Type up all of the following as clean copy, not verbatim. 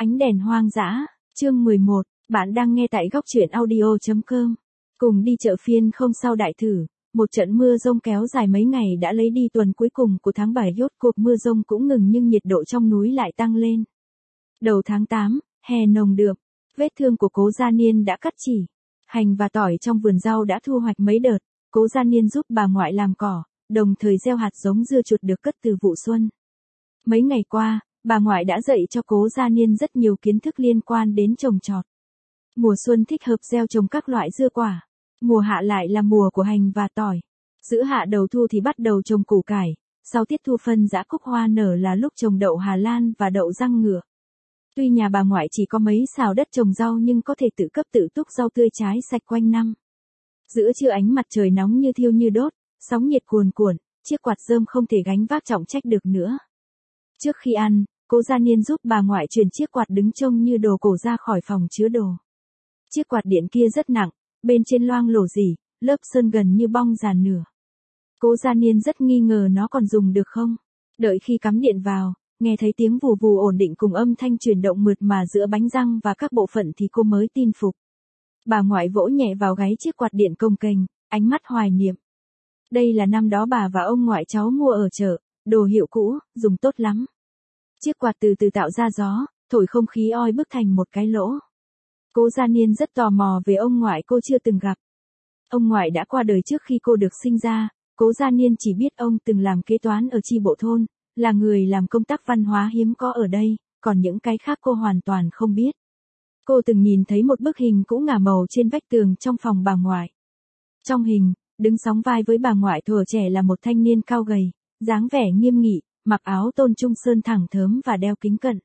Ánh đèn hoang dã, chương 11, bạn đang nghe tại góc truyện audio.com. Cùng đi chợ phiên không sao đại thử, một trận mưa rông kéo dài mấy ngày đã lấy đi tuần cuối cùng của tháng 7 rốt cuộc mưa rông cũng ngừng nhưng nhiệt độ trong núi lại tăng lên. Đầu tháng 8, hè nồng đượm, vết thương của cố gia niên đã cắt chỉ. Hành và tỏi trong vườn rau đã thu hoạch mấy đợt, cố gia niên giúp bà ngoại làm cỏ, đồng thời gieo hạt giống dưa chuột được cất từ vụ xuân. Mấy ngày qua, bà ngoại đã dạy cho cố gia niên rất nhiều kiến thức liên quan đến trồng trọt. Mùa xuân thích hợp gieo trồng các loại dưa quả, mùa hạ lại là mùa của hành và tỏi. Giữa hạ đầu thu thì bắt đầu trồng củ cải, sau tiết thu phân dã cúc hoa nở là lúc trồng đậu Hà Lan và đậu răng ngựa. Tuy nhà bà ngoại chỉ có mấy xào đất trồng rau nhưng có thể tự cấp tự túc rau tươi trái sạch quanh năm. Giữa trưa ánh mặt trời nóng như thiêu như đốt, sóng nhiệt cuồn cuộn, chiếc quạt rơm không thể gánh vác trọng trách được nữa. Trước khi ăn, cố gia niên giúp bà ngoại chuyển chiếc quạt đứng trông như đồ cổ ra khỏi phòng chứa đồ. Chiếc quạt điện kia rất nặng, bên trên loang lổ rỉ, lớp sơn gần như bong giàn nửa. Cố gia niên rất nghi ngờ nó còn dùng được không. Đợi khi cắm điện vào, nghe thấy tiếng vù vù ổn định cùng âm thanh chuyển động mượt mà giữa bánh răng và các bộ phận thì cô mới tin phục. Bà ngoại vỗ nhẹ vào gáy chiếc quạt điện cồng kềnh, ánh mắt hoài niệm. Đây là năm đó bà và ông ngoại cháu mua ở chợ, đồ hiệu cũ, dùng tốt lắm. Chiếc quạt từ từ tạo ra gió, thổi không khí oi bức thành một cái lỗ. Cố gia niên rất tò mò về ông ngoại cô chưa từng gặp. Ông ngoại đã qua đời trước khi cô được sinh ra, cố gia niên chỉ biết ông từng làm kế toán ở chi bộ thôn, là người làm công tác văn hóa hiếm có ở đây, còn những cái khác cô hoàn toàn không biết. Cô từng nhìn thấy một bức hình cũ ngả màu trên vách tường trong phòng bà ngoại. Trong hình, đứng sóng vai với bà ngoại thuở trẻ là một thanh niên cao gầy, dáng vẻ nghiêm nghị, mặc áo tôn trung sơn thẳng thớm và đeo kính cận.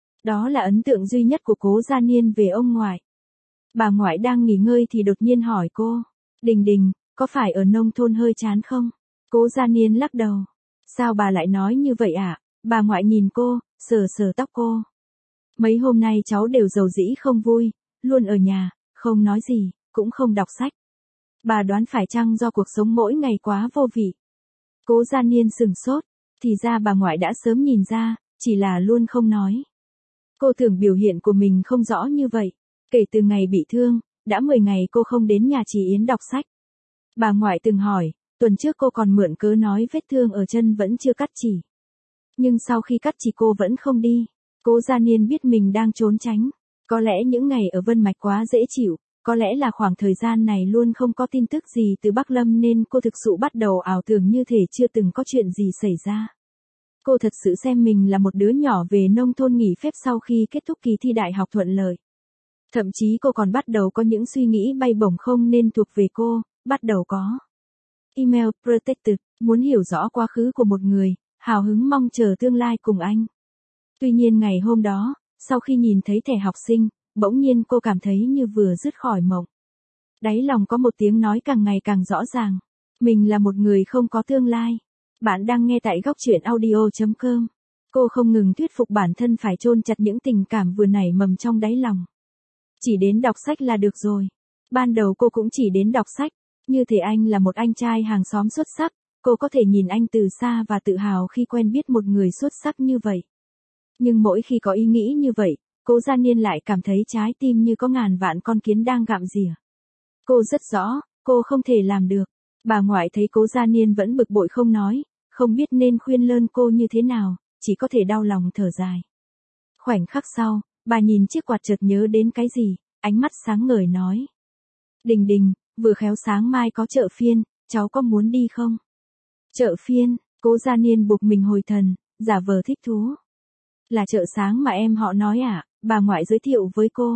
Đó là ấn tượng duy nhất của cố gia niên về ông ngoại. Bà ngoại đang nghỉ ngơi thì đột nhiên hỏi cô, Đình Đình, có phải ở nông thôn hơi chán không? Cố gia niên lắc đầu. Sao bà lại nói như vậy ạ? Bà ngoại nhìn cô, sờ sờ tóc cô. Mấy hôm nay cháu đều rầu rĩ không vui, luôn ở nhà, không nói gì, cũng không đọc sách. Bà đoán phải chăng do cuộc sống mỗi ngày quá vô vị? Cố gia niên sừng sốt, thì ra bà ngoại đã sớm nhìn ra, chỉ là luôn không nói. Cô tưởng biểu hiện của mình không rõ như vậy. Kể từ ngày bị thương, đã 10 ngày cô không đến nhà chị Yến đọc sách. Bà ngoại từng hỏi, tuần trước cô còn mượn cớ nói vết thương ở chân vẫn chưa cắt chỉ. Nhưng sau khi cắt chỉ cô vẫn không đi. Cố gia niên biết mình đang trốn tránh. Có lẽ những ngày ở Vân Mạch quá dễ chịu, có lẽ là khoảng thời gian này luôn không có tin tức gì từ Bắc Lâm nên cô thực sự bắt đầu ảo tưởng như thể chưa từng có chuyện gì xảy ra. Cô thật sự xem mình là một đứa nhỏ về nông thôn nghỉ phép sau khi kết thúc kỳ thi đại học thuận lợi. Thậm chí cô còn bắt đầu có những suy nghĩ bay bổng không nên thuộc về cô, bắt đầu có. Email Protected, muốn hiểu rõ quá khứ của một người, hào hứng mong chờ tương lai cùng anh. Tuy nhiên ngày hôm đó, sau khi nhìn thấy thẻ học sinh, bỗng nhiên cô cảm thấy như vừa dứt khỏi mộng. Đáy lòng có một tiếng nói càng ngày càng rõ ràng. Mình là một người không có tương lai. Bạn đang nghe tại góc truyện audio.com. Cô không ngừng thuyết phục bản thân phải chôn chặt những tình cảm vừa nảy mầm trong đáy lòng. Chỉ đến đọc sách là được rồi. Ban đầu cô cũng chỉ đến đọc sách. Như thể anh là một anh trai hàng xóm xuất sắc. Cô có thể nhìn anh từ xa và tự hào khi quen biết một người xuất sắc như vậy. Nhưng mỗi khi có ý nghĩ như vậy, cố gia niên lại cảm thấy trái tim như có ngàn vạn con kiến đang gặm rỉa. Cô rất rõ, cô không thể làm được. Bà ngoại thấy cố gia niên vẫn bực bội không nói, không biết nên khuyên lơn cô như thế nào, chỉ có thể đau lòng thở dài. Khoảnh khắc sau, bà nhìn chiếc quạt chợt nhớ đến cái gì, ánh mắt sáng ngời nói. Đình Đình, vừa khéo sáng mai có chợ phiên, cháu có muốn đi không? Chợ phiên, cố gia niên buộc mình hồi thần, giả vờ thích thú. Là chợ sáng mà em họ nói à? Bà ngoại giới thiệu với cô.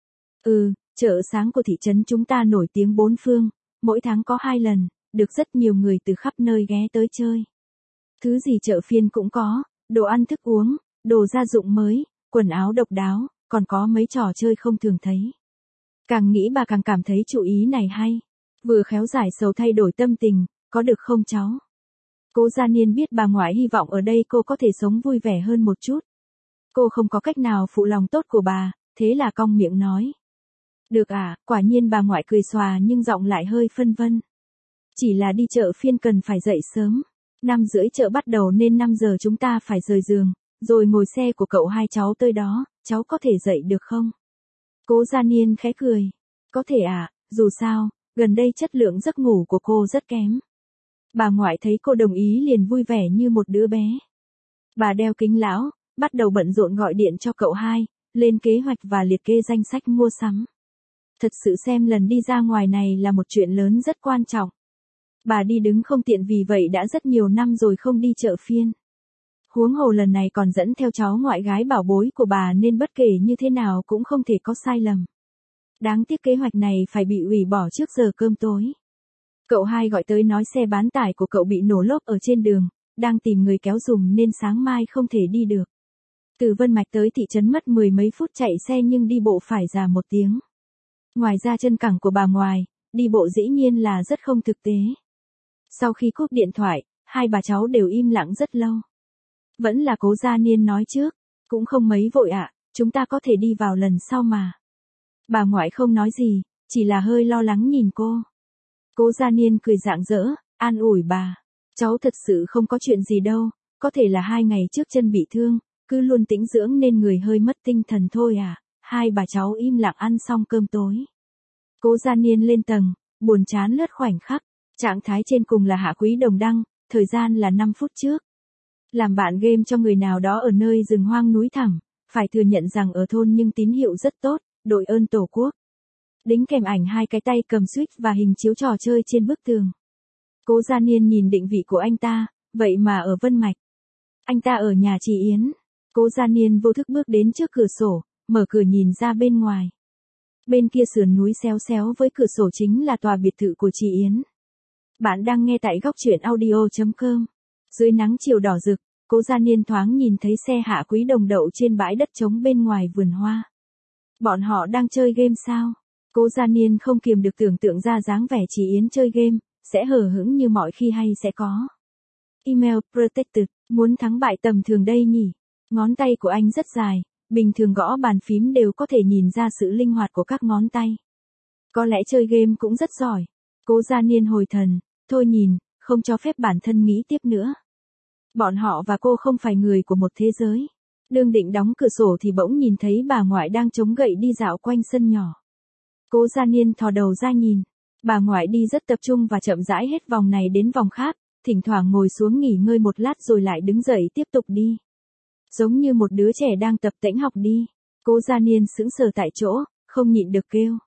Chợ sáng của thị trấn chúng ta nổi tiếng bốn phương, mỗi tháng có 2 lần, được rất nhiều người từ khắp nơi ghé tới chơi. Thứ gì chợ phiên cũng có, đồ ăn thức uống, đồ gia dụng mới, quần áo độc đáo, còn có mấy trò chơi không thường thấy. Càng nghĩ bà càng cảm thấy chủ ý này hay. Vừa khéo giải sầu thay đổi tâm tình, có được không cháu? Cố gia niên biết bà ngoại hy vọng ở đây cô có thể sống vui vẻ hơn một chút. Cô không có cách nào phụ lòng tốt của bà, thế là cong miệng nói. Được à, quả nhiên bà ngoại cười xòa nhưng giọng lại hơi phân vân. Chỉ là đi chợ phiên cần phải dậy sớm. 5:30 chợ bắt đầu nên 5 giờ chúng ta phải rời giường, rồi ngồi xe của cậu hai cháu tới đó, cháu có thể dậy được không? Cố Gia Niên khẽ cười. Có thể ạ, dù sao, gần đây chất lượng giấc ngủ của cô rất kém. Bà ngoại thấy cô đồng ý liền vui vẻ như một đứa bé. Bà đeo kính lão, bắt đầu bận rộn gọi điện cho cậu hai, lên kế hoạch và liệt kê danh sách mua sắm. Thật sự xem lần đi ra ngoài này là một chuyện lớn rất quan trọng. Bà đi đứng không tiện vì vậy đã rất nhiều năm rồi không đi chợ phiên. Huống hồ lần này còn dẫn theo cháu ngoại gái bảo bối của bà nên bất kể như thế nào cũng không thể có sai lầm. Đáng tiếc kế hoạch này phải bị hủy bỏ trước giờ cơm tối. Cậu hai gọi tới nói xe bán tải của cậu bị nổ lốp ở trên đường, đang tìm người kéo giùm nên sáng mai không thể đi được. Từ Vân Mạch tới thị trấn mất 10 mấy phút chạy xe nhưng đi bộ phải già 1 tiếng. Ngoài ra chân cẳng của bà ngoại, đi bộ dĩ nhiên là rất không thực tế. Sau khi cúp điện thoại, hai bà cháu đều im lặng rất lâu. Vẫn là Cố Gia Niên nói trước, cũng không mấy vội ạ, chúng ta có thể đi vào lần sau mà. Bà ngoại không nói gì, chỉ là hơi lo lắng nhìn cô. Cố Gia Niên cười rạng rỡ, an ủi bà. Cháu thật sự không có chuyện gì đâu, có thể là 2 ngày trước chân bị thương, cứ luôn tĩnh dưỡng nên người hơi mất tinh thần thôi à. Hai bà cháu im lặng ăn xong cơm tối. Cố Gia Niên lên tầng, buồn chán lướt khoảnh khắc, trạng thái trên cùng là Hạ Quý Đồng đăng, thời gian là 5 phút trước. Làm bạn game cho người nào đó ở nơi rừng hoang núi thẳm, phải thừa nhận rằng ở thôn nhưng tín hiệu rất tốt, đội ơn Tổ quốc. Đính kèm ảnh 2 cái tay cầm switch và hình chiếu trò chơi trên bức tường. Cố Gia Niên nhìn định vị của anh ta, vậy mà ở Vân Mạch. Anh ta ở nhà chị Yến. Cố Gia Niên vô thức bước đến trước cửa sổ, mở cửa nhìn ra bên ngoài. Bên kia sườn núi xéo xéo với cửa sổ chính là tòa biệt thự của chị Yến. Bạn đang nghe tại góc truyện audio.com. Dưới nắng chiều đỏ rực, Cố Gia Niên thoáng nhìn thấy xe Hạ Quý Đồng đậu trên bãi đất trống bên ngoài vườn hoa. Bọn họ đang chơi game sao? Cố Gia Niên không kiềm được tưởng tượng ra dáng vẻ chị Yến chơi game, sẽ hờ hững như mọi khi hay sẽ có. Email protected, muốn thắng bại tầm thường đây nhỉ? Ngón tay của anh rất dài, bình thường gõ bàn phím đều có thể nhìn ra sự linh hoạt của các ngón tay. Có lẽ chơi game cũng rất giỏi. Cố Gia Niên hồi thần, thôi nhìn, không cho phép bản thân nghĩ tiếp nữa. Bọn họ và cô không phải người của một thế giới. Đương định đóng cửa sổ thì bỗng nhìn thấy bà ngoại đang chống gậy đi dạo quanh sân nhỏ. Cố Gia Niên thò đầu ra nhìn. Bà ngoại đi rất tập trung và chậm rãi hết vòng này đến vòng khác, thỉnh thoảng ngồi xuống nghỉ ngơi một lát rồi lại đứng dậy tiếp tục đi. Giống như một đứa trẻ đang tập tễnh học đi. Cố Gia Niên sững sờ tại chỗ, không nhịn được kêu.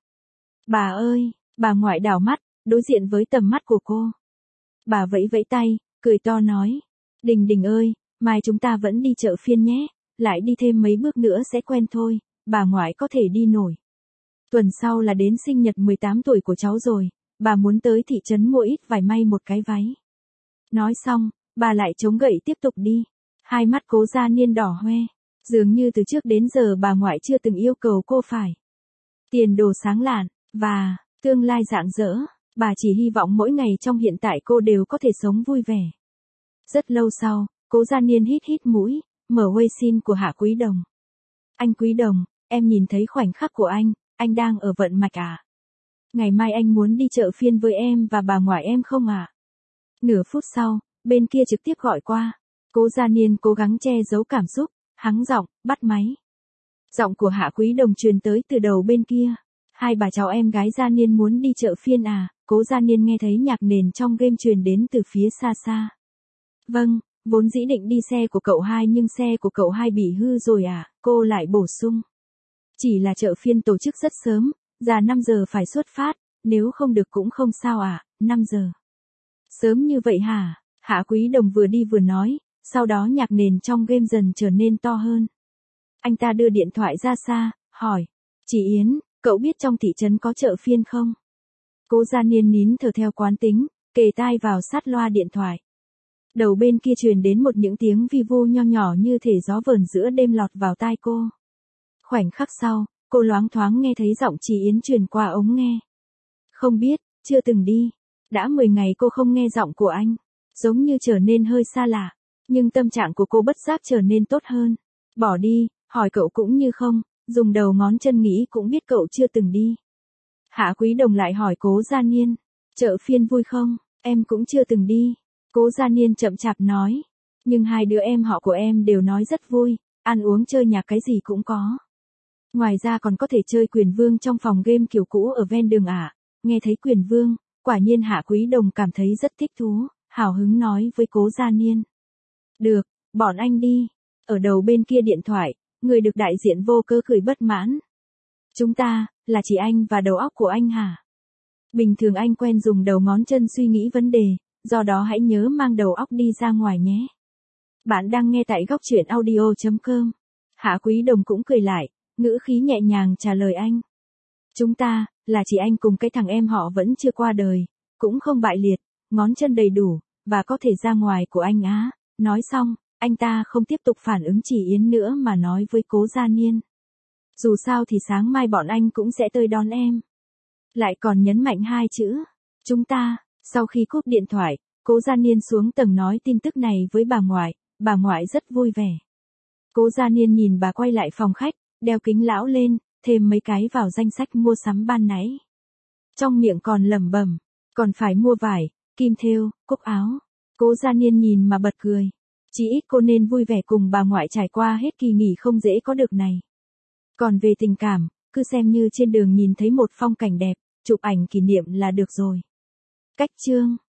Bà ơi, bà ngoại đảo mắt, đối diện với tầm mắt của cô. Bà vẫy vẫy tay, cười to nói. Đình Đình ơi, mai chúng ta vẫn đi chợ phiên nhé, lại đi thêm mấy bước nữa sẽ quen thôi, bà ngoại có thể đi nổi. Tuần sau là đến sinh nhật 18 tuổi của cháu rồi, bà muốn tới thị trấn mua ít vải may một cái váy. Nói xong, bà lại chống gậy tiếp tục đi. Hai mắt Cố Gia Niên đỏ hoe, dường như từ trước đến giờ bà ngoại chưa từng yêu cầu cô phải. Tiền đồ sáng lạn, và tương lai rạng rỡ, bà chỉ hy vọng mỗi ngày trong hiện tại cô đều có thể sống vui vẻ. Rất lâu sau, Cố Gia Niên hít hít mũi, mở Weixin của Hạ Quý Đồng. Anh Quý Đồng, em nhìn thấy khoảnh khắc của anh đang ở Vận Mạch à? Ngày mai anh muốn đi chợ phiên với em và bà ngoại em không à? Nửa phút sau, bên kia trực tiếp gọi qua. Cố Gia Niên cố gắng che giấu cảm xúc, hắng giọng, bắt máy. Giọng của Hạ Quý Đồng truyền tới từ đầu bên kia. Hai bà cháu em gái Gia Niên muốn đi chợ phiên à? Cố Gia Niên nghe thấy nhạc nền trong game truyền đến từ phía xa xa. Vâng, vốn dĩ định đi xe của cậu hai nhưng xe của cậu hai bị hư rồi à? Cô lại bổ sung. Chỉ là chợ phiên tổ chức rất sớm, già 5 giờ phải xuất phát, nếu không được cũng không sao à, 5 giờ. Sớm như vậy hả? Hạ Quý Đồng vừa đi vừa nói, sau đó nhạc nền trong game dần trở nên to hơn. Anh ta đưa điện thoại ra xa, hỏi. Chị Yến, cậu biết trong thị trấn có chợ phiên không? Cố Gia Niên nín thở theo quán tính, kề tai vào sát loa điện thoại. Đầu bên kia truyền đến một những tiếng vi vu nho nhỏ như thể gió vờn giữa đêm lọt vào tai cô. Khoảnh khắc sau, cô loáng thoáng nghe thấy giọng chị Yến truyền qua ống nghe. Không biết, chưa từng đi. Đã 10 ngày cô không nghe giọng của anh. Giống như trở nên hơi xa lạ. Nhưng tâm trạng của cô bất giác trở nên tốt hơn. Bỏ đi, hỏi cậu cũng như không, dùng đầu ngón chân nghĩ cũng biết cậu chưa từng đi. Hạ Quý Đồng lại hỏi Cố Gia Niên. Chợ phiên vui không? Em cũng chưa từng đi. Cố Gia Niên chậm chạp nói. Nhưng hai đứa em họ của em đều nói rất vui, ăn uống chơi nhạc cái gì cũng có. Ngoài ra còn có thể chơi Quyền Vương trong phòng game kiểu cũ ở ven đường ạ. Nghe thấy Quyền Vương, quả nhiên Hạ Quý Đồng cảm thấy rất thích thú, hào hứng nói với Cố Gia Niên. Được, bọn anh đi. Ở đầu bên kia điện thoại, người được đại diện vô cớ cười bất mãn. Chúng ta, là chỉ anh và đầu óc của anh hả? Bình thường anh quen dùng đầu ngón chân suy nghĩ vấn đề, do đó hãy nhớ mang đầu óc đi ra ngoài nhé. Bạn đang nghe tại góc truyện audio.com. Hạ Quý Đồng cũng cười lại, ngữ khí nhẹ nhàng trả lời anh. Chúng ta, là chỉ anh cùng cái thằng em họ vẫn chưa qua đời, cũng không bại liệt, ngón chân đầy đủ, và có thể ra ngoài của anh á. Nói xong, anh ta không tiếp tục phản ứng chỉ Yến nữa mà nói với Cố Gia Niên. Dù sao thì sáng mai bọn anh cũng sẽ tới đón em. Lại còn nhấn mạnh hai chữ, chúng ta. Sau khi cúp điện thoại, Cố Gia Niên xuống tầng nói tin tức này với bà ngoại rất vui vẻ. Cố Gia Niên nhìn bà quay lại phòng khách, đeo kính lão lên, thêm mấy cái vào danh sách mua sắm ban nãy. Trong miệng còn lẩm bẩm, còn phải mua vải, kim thêu, cúc áo. Cố Gia Niên nhìn mà bật cười. Chỉ ít cô nên vui vẻ cùng bà ngoại trải qua hết kỳ nghỉ không dễ có được này. Còn về tình cảm, cứ xem như trên đường nhìn thấy một phong cảnh đẹp, chụp ảnh kỷ niệm là được rồi. Cách chương